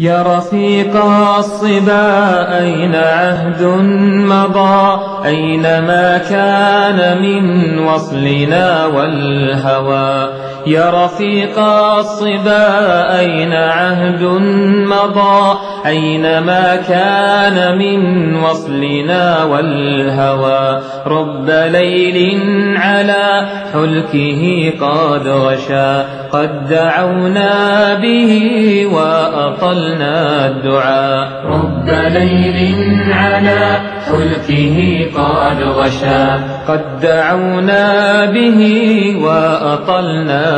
يا رفيق الصبا أين عهد مضى أينما كان من وصلنا والهوى يا رفيق الصبا أين عهد مضى أينما كان من وصلنا والهوى رب ليل على حلكه قد غشا قد دعونا به وأطلنا الدعاء رب ليل على حلكه قد غشا قد دعونا به وأطلنا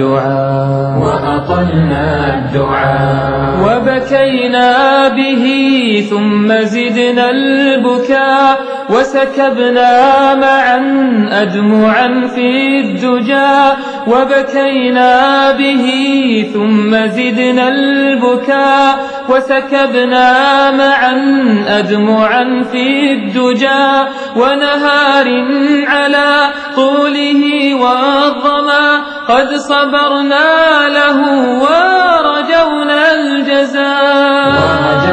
الدعاء وبكينا به ثم زدنا البكاء وسكبنا معا أدمعا في الدجى وبكينا به ثم زدنا البكاء وسكبنا معا أدمعا في الدجى ونهار على طوله والظما قد صبرنا له ورجونا الجزاء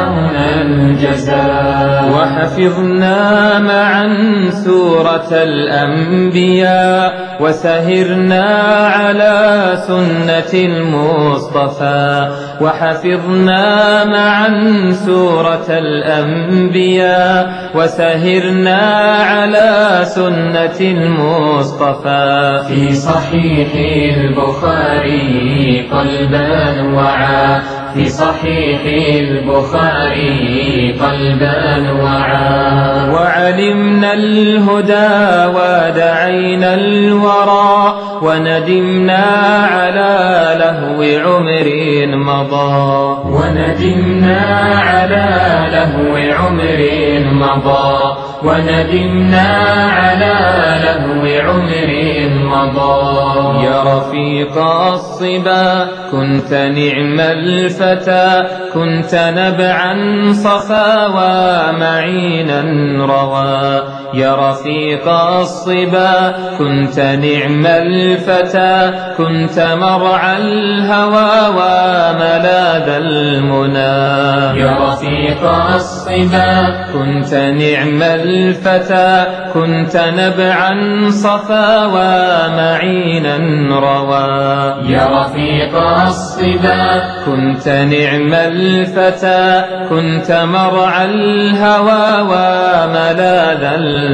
وحفظنا معا سورة الأنبياء وسهرنا على سنة المصطفى وحفظنا معا سورة الأنبياء وسهرنا على سنة المصطفى في صحيح البخاري قلبا وعى في صحيح البخاري قلبا وعى وعلمنا الهدى ودعينا الورى وندمنا على لهو عمر مضى وندمنا على لهو عمر مضى وندمنا على لهو عمر مضى يا رفيق الصبا كنت نعم الفتى كنت نبعا صفا ومعينا روى يا رفيق الصبا كنت نعم الفتى كنت مرعى الهوى وملاذ المنى يا رفيق الصبا كنت نعم الفتى كنت نبعا صفا ومعينا روى يا رفيق الصبا كنت نعم الفتى كنت مرعى الهوى وملاذ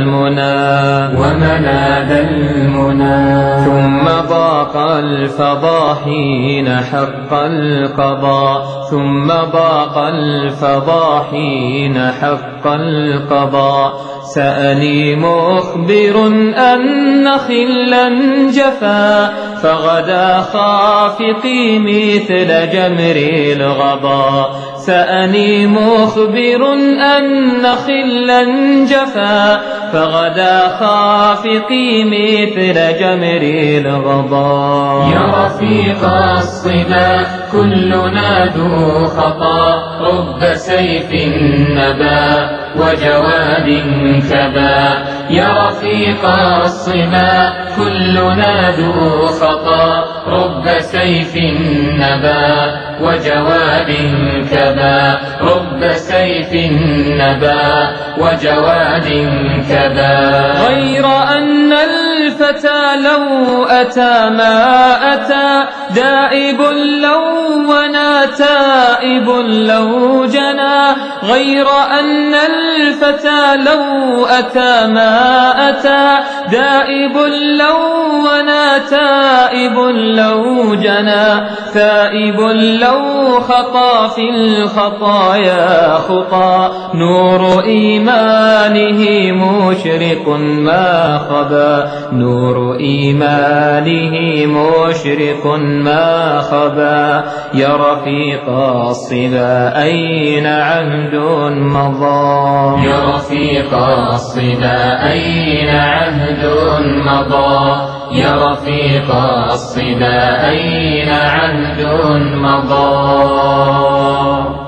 المنى ثم ضاق الفضا حين حق القضاء ثم ضاق الفضا حين حق القضاء سأني مخبر أن خلا جفا فغدا خافقي مثل جمر الغضا سأني مخبر أن خلا جفا فغدا خافقي مثل جمر الغضا يا رفيق الصبا كلنا ذو خطا رب سيف نبا وجواد كبا يا رفيق الصبا كلنا ذو خطا رب سيف نبا وجواد كبا رب سيف نبا وجواد كبا غير أن الفتى لو أتى ما أتى دائب لو ونا تائب لو جنى غير أن الفتى لو أتى ما أتى دائب لو ونا تائب لو جنى ثائب لو خطا في الخطايا خطا نور إيمانه مشرق ما خبا نور إيمانه مشرق ما خبا يا رفيق الصبا أين عهد مضى يا رفيق الصبا أين عهد مضى يا رفيق الصبا أين عهد مضى